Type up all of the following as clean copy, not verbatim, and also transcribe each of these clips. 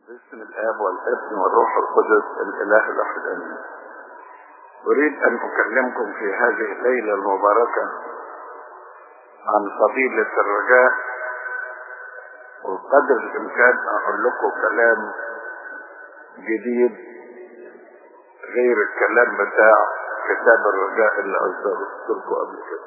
باسم الآب والابن والروح القدس الإله الواحد آمين. أريد أن أكلمكم في هذه الليلة المباركة عن فضيلة الرجاء، وقدر الإمكان أقول لكم كلام جديد غير الكلام بتاع كتاب الرجاء اللي أصدرته قبل كده.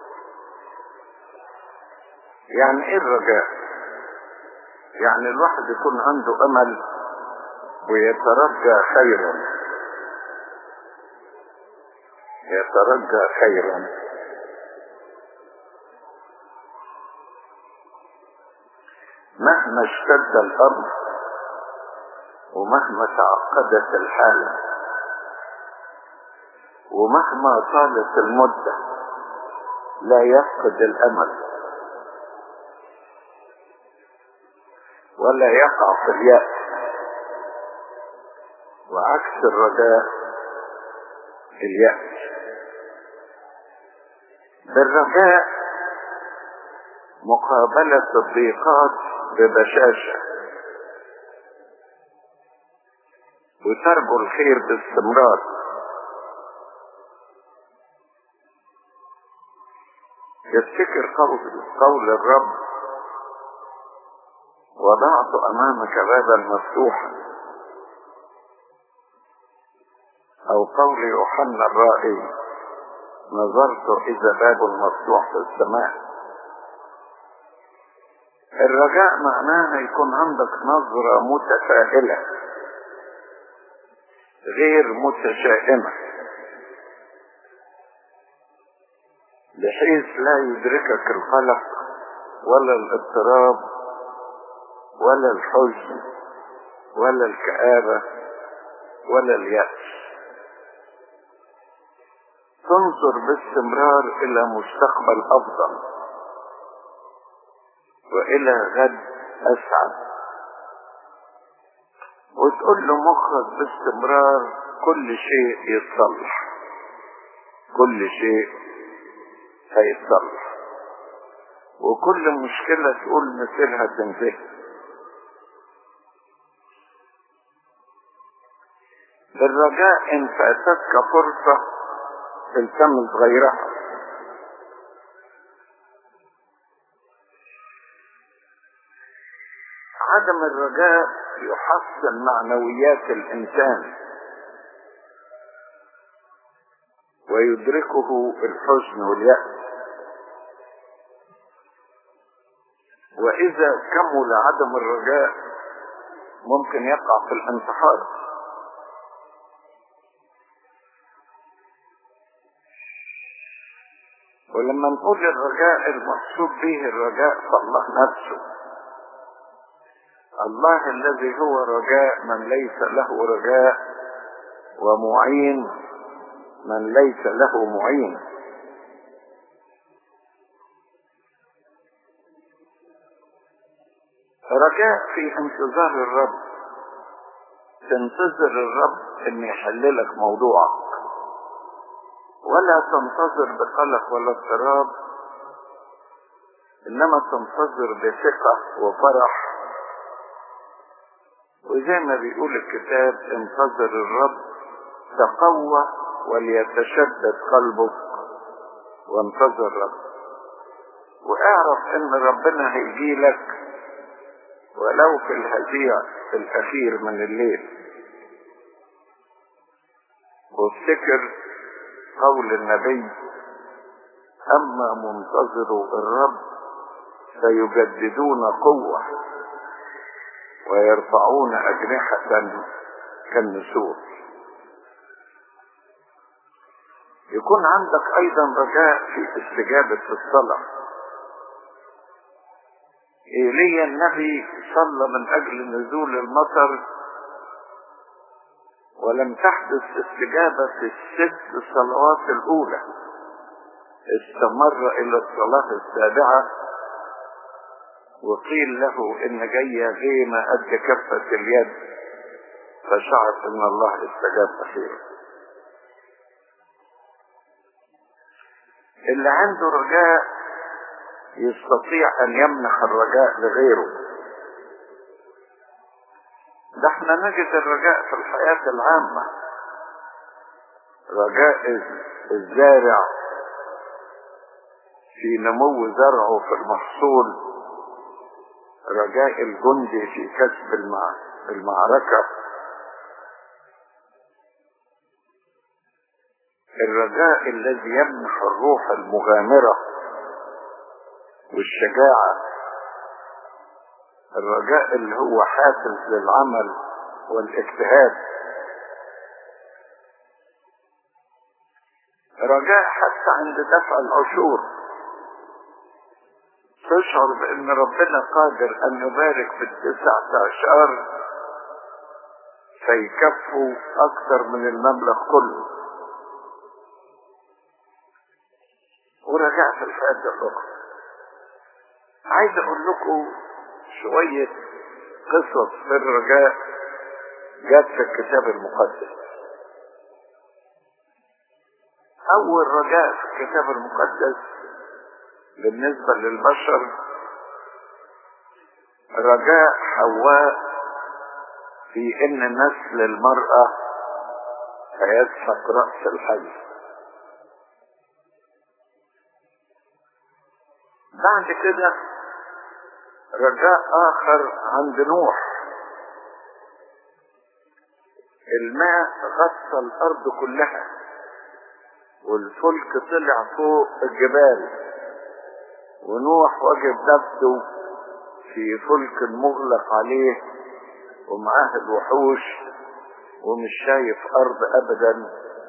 يعني إيه الرجاء؟ يعني الواحد يكون عنده أمل ويترجى خيرا، يترجى خيرا. مهما اشتد الأمر ومهما تعقدت الحالة ومهما طالت المدة لا يفقد الأمل ولا يقع في اليأس، وعكس الرجاء اليأس. بالرجاء مقابلة الضيقات ببشاشة، وترجو الخير باستمرار. يفتكر قول الرب: وضعت أمامك بابا مفتوحا، أو قول يوحنا الرائي: نظرت إذا باب مفتوح في السماء. الرجاء معناها يكون عندك نظرة متفائلة غير متشائمة، بحيث لا يدركك القلق ولا الاضطراب ولا الحزن ولا الكآبة ولا اليأس. تنظر باستمرار إلى مستقبل أفضل وإلى غد أسعد، وتقول له مخك باستمرار: كل شيء يتصلح، كل شيء هيتصلح، وكل مشكلة تقول مثلها تنتهي. بالرجاء إن فاتتك فرصة التمس غيرها. عدم الرجاء يحسن معنويات الإنسان ويدركه الحزن واليأس، وإذا كمل عدم الرجاء ممكن يقع في الانتحار. ولما نقول الرجاء المقصود به الرجاء فالله نفسه، الله الذي هو رجاء من ليس له رجاء، ومعين من ليس له معين. رجاء في انتظار الرب، تنتظر الرب ان يحللك موضوعك، ولا تنتظر بقلق ولا اضطراب، انما تنتظر بثقة وفرح. وزي ما بيقول الكتاب: انتظر الرب، تقوى وليتشدد قلبك، وانتظر الرب. واعرف ان ربنا هيجيلك ولو في الهزيع الاخير من الليل. وافتكر قول النبي: اما منتظروا الرب فيجددون قوة ويرفعون أجنحة كالنسور. يكون عندك أيضا رجاء في استجابة الصلاة. إيليا النبي صلى من أجل نزول المطر، ولم تحدث استجابة في الست صلوات الأولى. استمر إلى الصلاة السابعة، وقيل له إن جاية غيمة قد كفة اليد، فشعر إن الله استجاب أخيرا. اللي عنده رجاء يستطيع أن يمنح الرجاء لغيره. ده احنا نجد الرجاء في الحياة العامة. رجاء الزارع في نمو زرعه في المحصول، رجاء الجندي في كسب المعركة، الرجاء الذي يمنح الروح المغامرة والشجاعة، الرجاء اللي هو حافز للعمل والاجتهاد، رجاء حتى عند دفع العشور، تشعر بأن ربنا قادر أن يبارك في 19 فيكفوا أكثر من المبلغ كله. ورجاء في الحياة الأخرى. عايز أقول لكم شوية قصص في الرجاء جات في الكتاب المقدس. أول رجاء في الكتاب المقدس بالنسبة للبشر رجاء حواء في إن نسل المرأة هيسحق رأس الحي. بعد كده رجاء آخر عند نوح. الماء غطى الأرض كلها والفلك طلع فوق الجبال، ونوح وجد نفسه في فلك مغلق عليه ومعاه الوحوش ومش شايف أرض أبدا،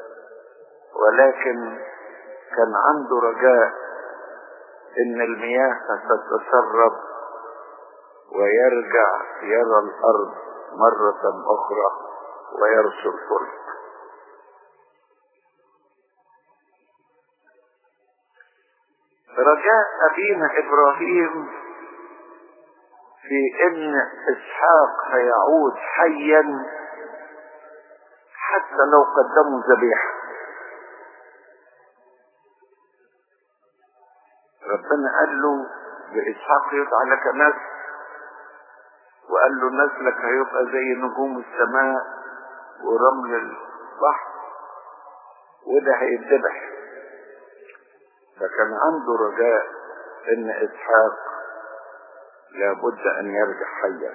ولكن كان عنده رجاء إن المياه ستتسرب ويرجع يرى الأرض مرة أخرى ويرسل الفلك. رجاء أبينا إبراهيم في إن إسحاق هيعود حيا حتى لو قدموا ذبيحة. ربنا قال له بإسحاق يدعى لك نسل، وقال له نسلك هيبقى زي نجوم السماء ورمل البحر وده هيتذبح. فكان عنده رجاء ان اسحاق لابد ان يرجع حيا.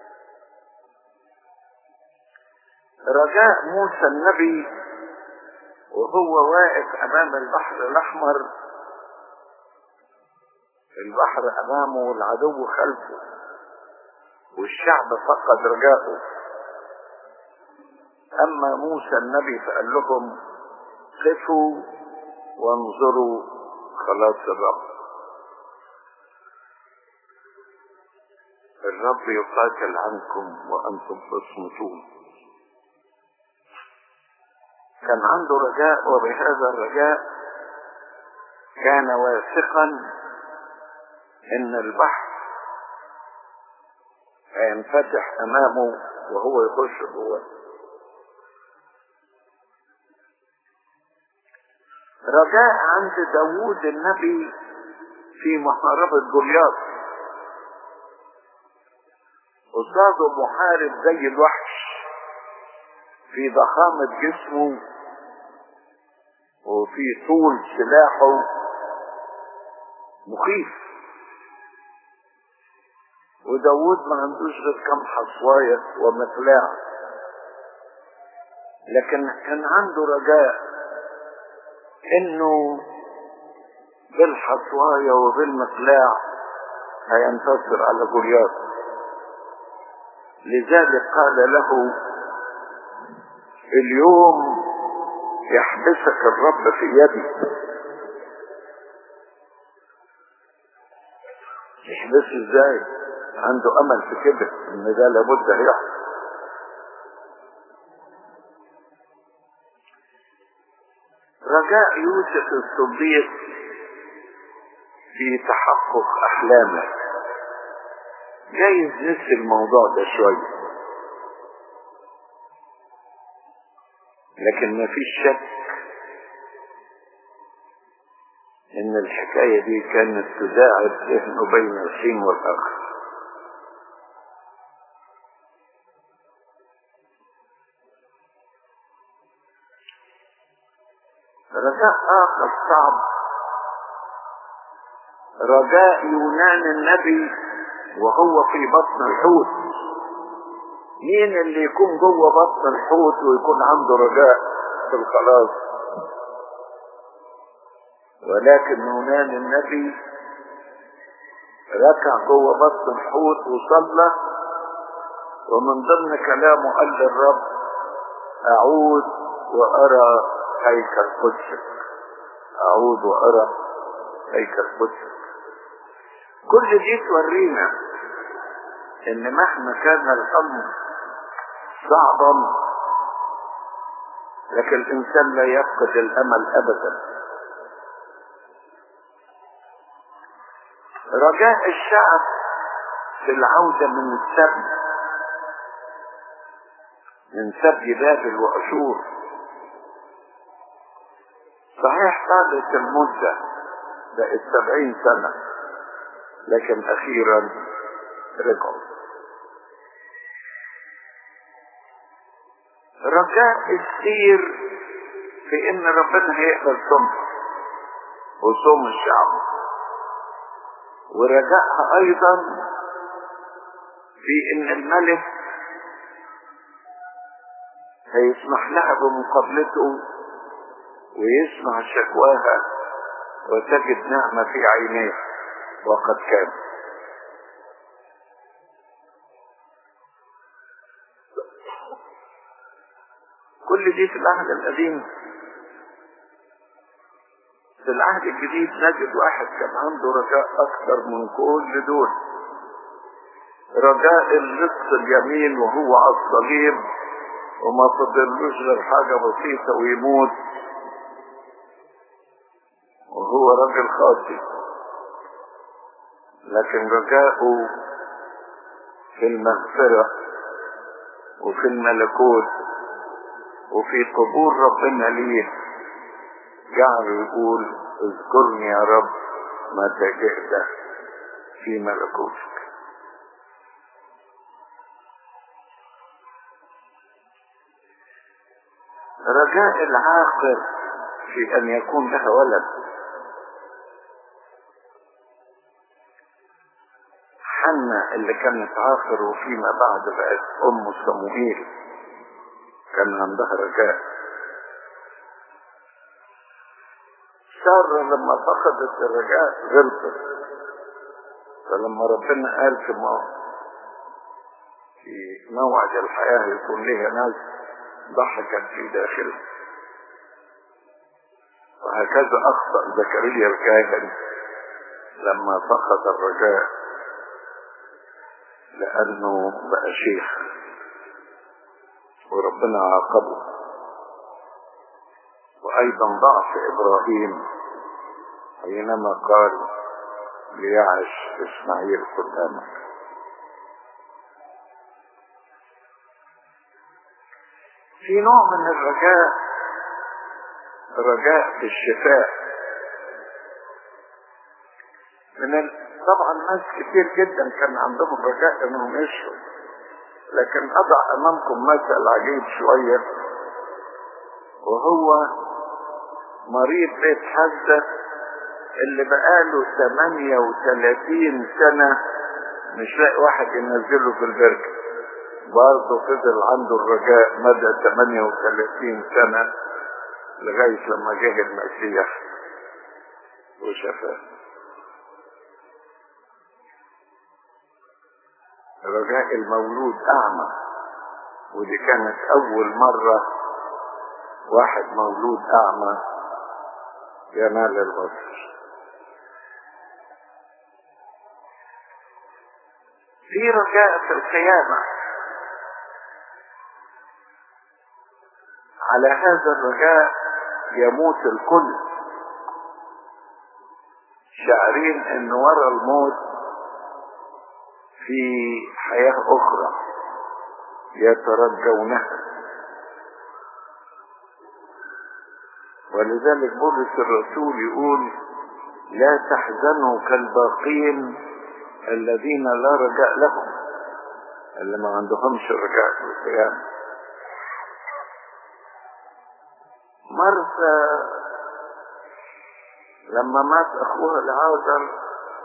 رجاء موسى النبي وهو واقف امام البحر الاحمر، البحر امامه والعدو خلفه والشعب فقد رجاءه. اما موسى النبي فقال لهم قفوا وانظروا خلاص الرب يقاتل عنكم وانتم تصمتون. كان عنده رجاء، وبهذا الرجاء كان واثقا ان البحر هينفتح امامه وهو يخش جواه. رجاء عند داوود النبي في محاربة جولياث، قصاده محارب زي الوحش في ضخامة جسمه وفي طول سلاحه مخيف، وداوود ما عندوش غير كم حصواية ومقلاع، لكن كان عنده رجاء انه بالحصواية وبالمقلاع هينتصر على جولياث. لذلك قال له اليوم يحبسك الرب في يدي. يحبسه ازاي؟ عنده امل في كده ان ده لابد هيحصل. رجاء يوسف الصديق في تحقق احلامه. جايز نسي الموضوع ده شوية، لكن ما فيش شك ان الحكاية دي كانت تداعب ذهنه بين الحين والاخر. رجاء آخر صعب رجاء يونان النبي وهو في بطن الحوت. مين اللي يكون جوه بطن الحوت ويكون عنده رجاء في الخلاص؟ ولكن يونان النبي ركع جوه بطن الحوت وصلى، ومن ضمن كلامه قال للرب: أعود وأرى هيكل قدسك، أعود وأرى هيكل قدسك. كل دي تورينا إن مهما كان الأمر صعبا لكن الإنسان لا يفقد الأمل أبدا. رجاء الشعب في العودة من سبي بابل وأشور. صحيح طالت المدة، بقت 70 سنة، لكن أخيرا رجعوا. رجاء السير في إن ربنا هيقبل صومها وصوم الشعب، ورجائها أيضا في إن الملك هيسمح لها بمقابلته ويسمع شكواها وتجد نعمة في عينيه، وقد كان. كل دي في العهد القديم. في العهد الجديد نجد واحد كان عنده رجاء أكثر من كل دول، رجاء اللص اليمين وهو على الصليب وما فضلوش غير حاجة بسيطة ويموت، وهو راجل خاطئ، لكن رجاؤه في المغفرة وفي الملكوت وفي قبول ربنا ليه، جعل يقول: اذكرني يا رب متى جئت في ملكوتك. رجاء العاقل في أن يكون لها ولد. حنة اللي كانت عاقر وفيما بعد بقت أم صموئيل كان عندها رجاء. سارة لما فقدت الرجاء غلطت، فلما ربنا قال في موعد الحياة يكون لها ناس، ضحكت في داخله. وهكذا أخطأ زكريا الكاهن لما فقد الرجاء لأنه بقى شيخ وربنا عاقبه. وأيضا ضعف إبراهيم حينما قال: ليعش إسماعيل قدامك. في نوع من الرجاء رجاء في الشفاء. طبعا ناس كتير جدا كان عندهم رجاء انهم يشفوا، لكن اضع امامكم مثل عجيب شوية، وهو مريض بيت حزة اللي بقاله 38 سنة مش لاقي واحد ينزله في البركة، برضه فضل عنده الرجاء مدى 38 سنة لغاية لما جه المسيح وشفاه. رجاء المولود أعمى، ودي كانت أول مرة واحد مولود أعمى ينال البصر. في رجاء في القيامة. على هذا الرجاء يموت الكل، شاعرين ان وراء الموت في حياة اخرى يترجونها. ولذلك بولس الرسول يقول: لا تحزنوا كالباقين الذين لا رجاء لهم، اللي ما عندهمش رجاء في القيامة. مرثا لما مات أخوها لعازر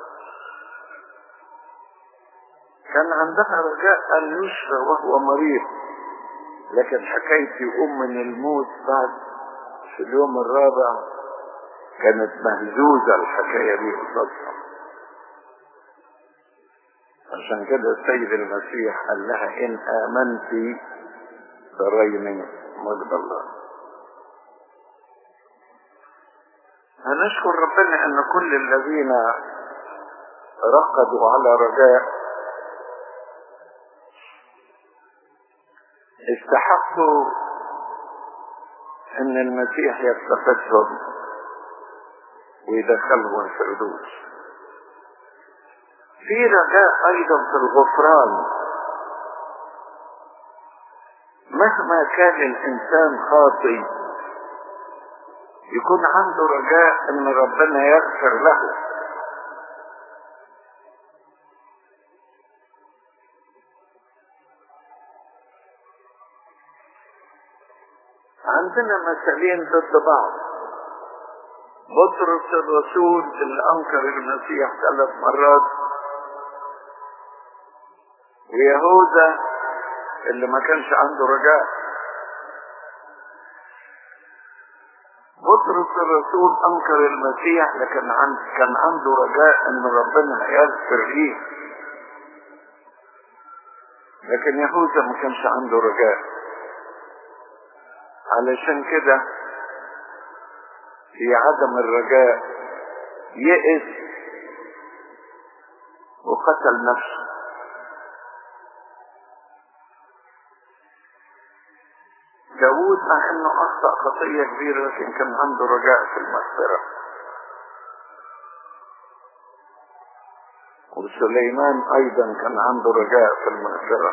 كان عندها رجاء أن يشفى وهو مريض، لكن حكاية يقوم من الموت بعد في اليوم الرابع كانت مهزوزة الحكاية دي قصادها. عشان كده السيد المسيح قال لها إن آمنتي تريني مجد الله. هنشكر ربنا أن كل الذين رقدوا على رجاء استحقوا ان المسيح يفتقدهم ويدخلهم الفردوس. في رجاء ايضا في الغفران. مهما كان الانسان خاطئ يكون عنده رجاء ان ربنا يغفر له. عندنا مثالين ضد بعض. بطرس الرسول اللي انكر المسيح 3 مرات، ويهوذا اللي ما كانش عنده رجاء. بطرس الرسول انكر المسيح لكن كان عنده رجاء ان ربنا يغفر ليه، لكن يهوذا ما كانش عنده رجاء. علشان كده في عدم الرجاء يئس وقتل نفسه. داود مع انه اخطأ خطية كبيرة لكن كان عنده رجاء في المغفرة. وسليمان ايضا كان عنده رجاء في المغفرة.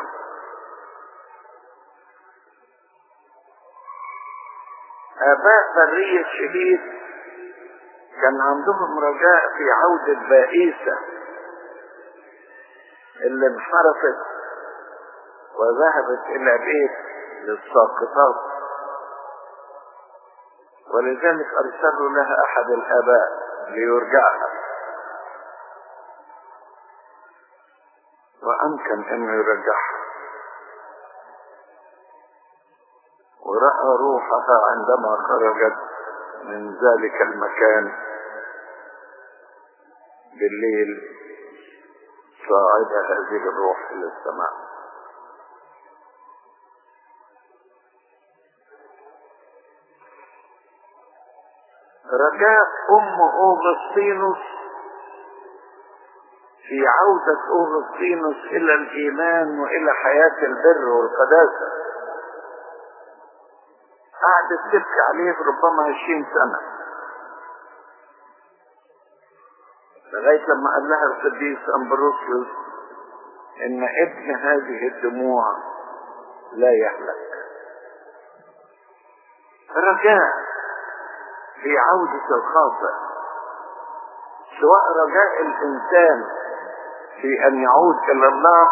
آباء برية الشهيد كان عندهم رجاء في عودة بائسة اللي انحرفت وذهبت إلى بيت للساقطات، ولذلك أرسلوا لها أحد الآباء ليرجعها، وأمكن أنه يرجعها، ورأى روحها عندما خرجت من ذلك المكان بالليل صاعدة هذه الروح إلى السماء. رجاء أم أوغسطينوس في عودة أوغسطينوس إلى الإيمان وإلى حياة البر والقداسة. قعدت تبكي عليه ربما 20 سنة لغاية لما قال لها القديس أمبروسيوس إن ابن هذه الدموع لا يهلك. رجاء في عودة الخاطئ، سواء رجاء الإنسان في أن يعود إلى الله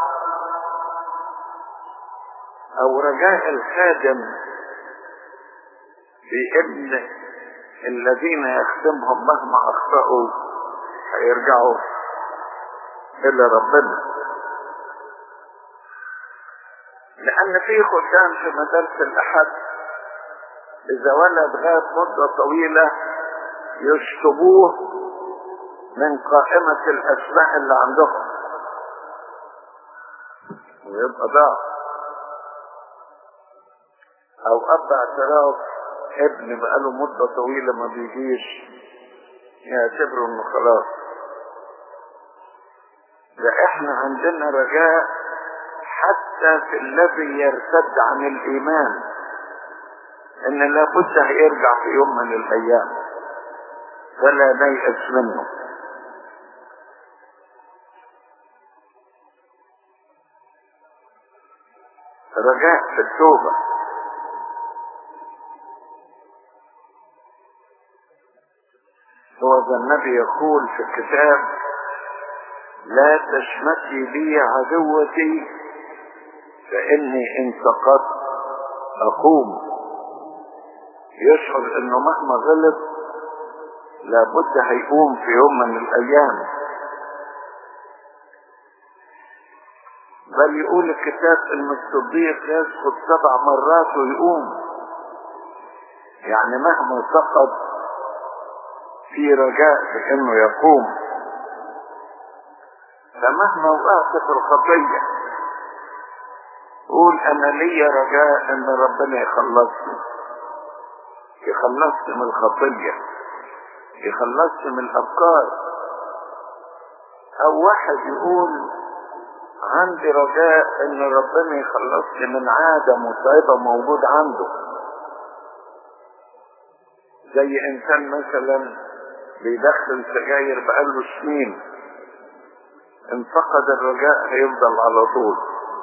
أو رجاء الخادم في ابن الذين يخدمهم مهما أخطأوا هيرجعوا إلى ربنا. لأن في خدام في مدارس الأحد إذا ولد غاب مدة طويلة يشطبوه من قائمة الأسماء اللي عندهم ويبقى ضاع. أو أب اعتراف ابن بقاله مدة طويلة ما بيجيش يعتبروا انه خلاص. ده احنا عندنا رجاء حتى في الذي يرتد عن الإيمان ان لابد هيرجع في يوم من الأيام ولا نيأس منه. رجاء في التوبة. هو ذا النبي يقول في الكتاب لا تشمتي بي عدوتي فإني إن سقطت أقوم. يشعر إنه مهما غلط لابد هيقوم في يوم من الأيام. بل يقول الكتاب ان الصديق يسقط 7 مرات ويقوم. يعني مهما سقط في رجاء بانه يقوم. فمهما وقعت في الخطية قول انا لي رجاء ان ربنا يخلصني، يخلصني من الخطية، يخلصني من الافكار. او واحد يقول عندي رجاء ان ربنا يخلصني من عادة متعبة موجود عنده، زي انسان مثلا بيدخل سجاير بقاله سنين، ان فقد الرجاء هيفضل على طول.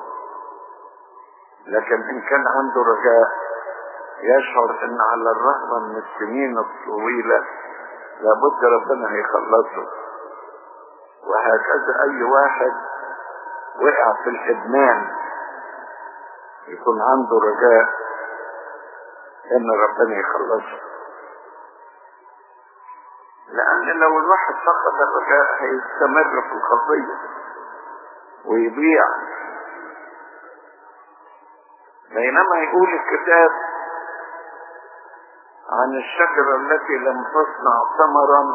لكن ان كان عنده رجاء يشعر ان على الرغم من السنين الطويلة لابد ربنا هيخلصه. وهكذا اي واحد وقع في الادمان يكون عنده رجاء ان ربنا يخلصه. لان لو الواحد فقد الرجاء هيستمر في الخطية ويضيع. بينما يقول الكتاب عن الشجرة التي لم تصنع ثمرا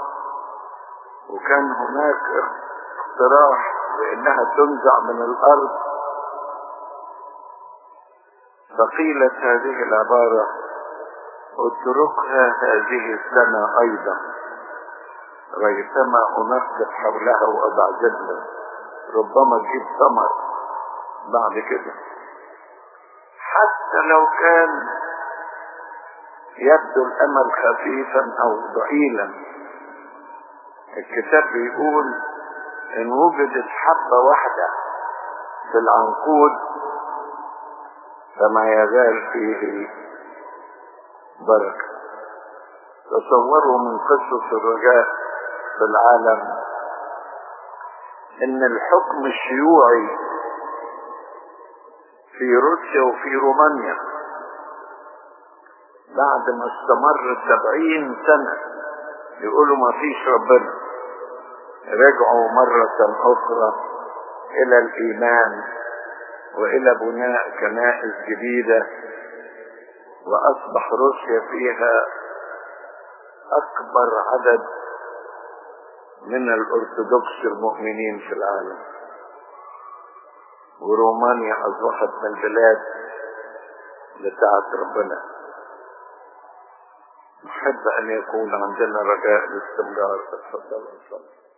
وكان هناك اقتراح بانها تنزع من الارض، فقيلت هذه العبارة اتركها هذه السنة ايضا ريثما انقب حولها وابعدها، ربما تجيب ثمر بعد كده. حتى لو كان يبدو الامل خفيفا او ضئيلا، الكتاب بيقول ان وجدت حبة واحدة في العنقود فما يزال فيه بركة. تصوروا من قصة الرجاء في العالم ان الحكم الشيوعي في روسيا وفي رومانيا بعد ما استمر 70 سنة يقولوا ما فيش ربنا، رجعوا مرة أخرى إلى الإيمان وإلى بناء كنائس جديدة، وأصبح روسيا فيها أكبر عدد من الأرثوذكس المؤمنين في العالم. ورومانيا أصبحت من البلاد بتاعت ربنا. نحب أن يكون عندنا رجاء باستمرار. تفضل.